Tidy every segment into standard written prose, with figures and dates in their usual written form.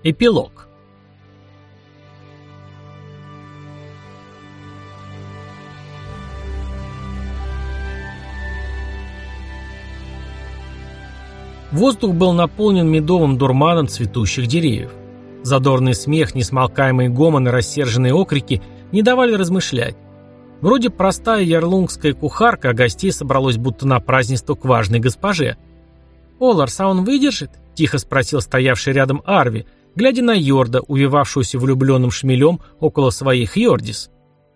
Эпилог. Воздух был наполнен медовым дурманом цветущих деревьев. Задорный смех, несмолкаемый гомон и рассерженные окрики не давали размышлять. Вроде простая ярлунгская кухарка, а гостей собралось будто на празднество к важной госпоже. «Оларс, а он выдержит?» – тихо спросил стоявший рядом Арви, глядя на Йорда, увивавшуюся влюбленным шмелем около своей Хьордис.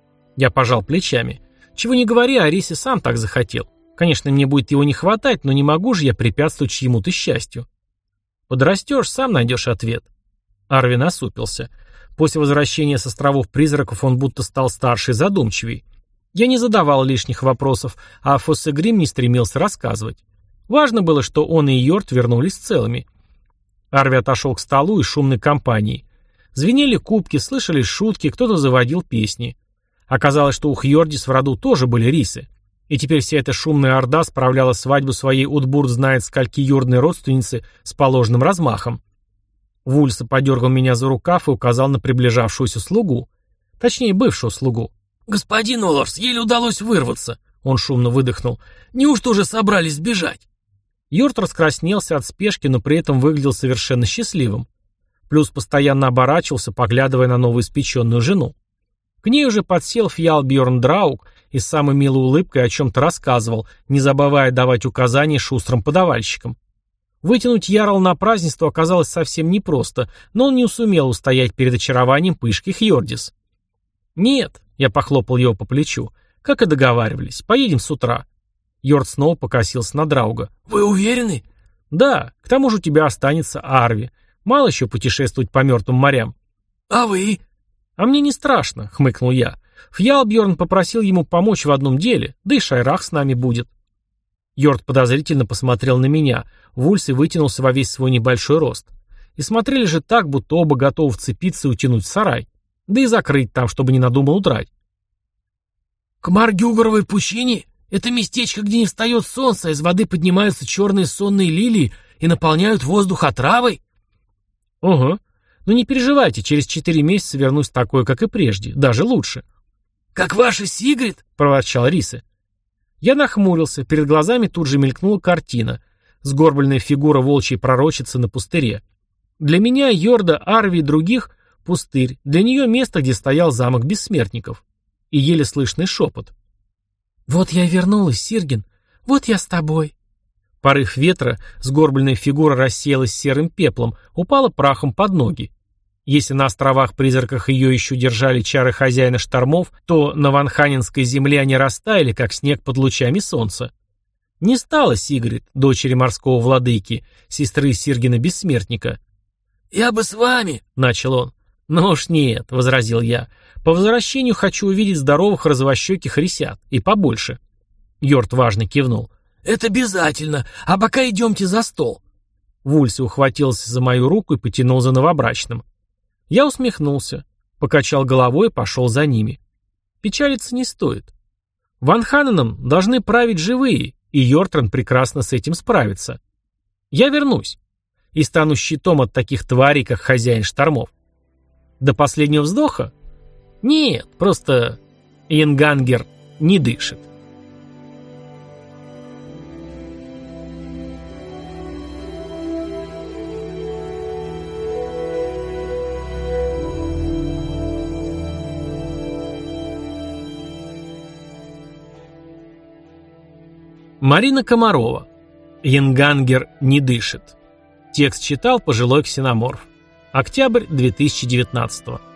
Я пожал плечами. Чего не говори, Арисе сам так захотел. Конечно, мне будет его не хватать, но не могу же я препятствовать чьему-то счастью. Подрастешь, сам найдешь ответ. Арви насупился. После возвращения с островов призраков он будто стал старше и задумчивей. Я не задавал лишних вопросов, а Фоссегрим не стремился рассказывать. Важно было, что он и Йорд вернулись целыми. Арви отошел к столу и шумной компании. Звенели кубки, слышались шутки, кто-то заводил песни. Оказалось, что у Хьордис в роду тоже были рисы. И теперь вся эта шумная орда справляла свадьбу своей Утбурт знает скольки юродной родственницы с положенным размахом. Вульса подергал меня за рукав и указал на приближавшуюся слугу. Точнее, бывшую слугу. «Господин Оларс, еле удалось вырваться!» Он шумно выдохнул. «Неужто уже собрались сбежать?» Йорд раскраснелся от спешки, но при этом выглядел совершенно счастливым. Плюс постоянно оборачивался, поглядывая на новоиспеченную жену. К ней уже подсел Фьялбьорн Драуг и с самой милой улыбкой о чем-то рассказывал, не забывая давать указания шустрым подавальщикам. Вытянуть Ярл на празднество оказалось совсем непросто, но он не сумел устоять перед очарованием пышки Хьордис. «Нет», — я похлопал его по плечу, — «как и договаривались, поедем с утра». Йорд снова покосился на Драуга. «Вы уверены?» «Да, к тому же у тебя останется Арви. Мало еще путешествовать по мертвым морям». «А вы?» «А мне не страшно», — хмыкнул я. «Фьялбьорн попросил ему помочь в одном деле, да и Шайрах с нами будет». Йорд подозрительно посмотрел на меня. Вульс и вытянулся во весь свой небольшой рост. И смотрели же так, будто оба готовы вцепиться и утянуть в сарай. Да и закрыть там, чтобы не надумал удрать. «К Маргюгоровой пучине? Это местечко, где не встает солнце, а из воды поднимаются черные сонные лилии и наполняют воздух отравой?» «Угу. Но не переживайте, через 4 месяца вернусь такой, как и прежде. Даже лучше». «Как ваша Сигрид?» — проворчал Рисе. Я нахмурился, перед глазами тут же мелькнула картина. Сгорбленная фигура волчьей пророчицы на пустыре. Для меня, Йорда, Арви и других — пустырь. Для нее место, где стоял замок бессмертников. И еле слышный шепот. «Вот я и вернулась, Сирген. Вот я с тобой». Порыв ветра, сгорбленная фигура рассеялась серым пеплом, упала прахом под ноги. Если на островах-призраках ее еще держали чары хозяина штормов, то на ванханинской земле они растаяли, как снег под лучами солнца. Не стало Сигрид, дочери морского владыки, сестры Сиргена Бессмертника. «Я бы с вами», — начал он. «Ну уж нет», — возразил я. «По возвращению хочу увидеть здоровых розовощеких рысят, и побольше». Йорд важно кивнул. «Это обязательно, а пока идемте за стол». Вульси ухватился за мою руку и потянул за новобрачным. Я усмехнулся, покачал головой и пошел за ними. Печалиться не стоит. Ванханеном должны править живые, и Йортран прекрасно с этим справится. Я вернусь и стану щитом от таких тварей, как хозяин штормов. До последнего вздоха? Нет, просто Янгангер не дышит. Марина Комарова. Янгангер не дышит. Текст читал пожилой ксеноморф. Октябрь 2019.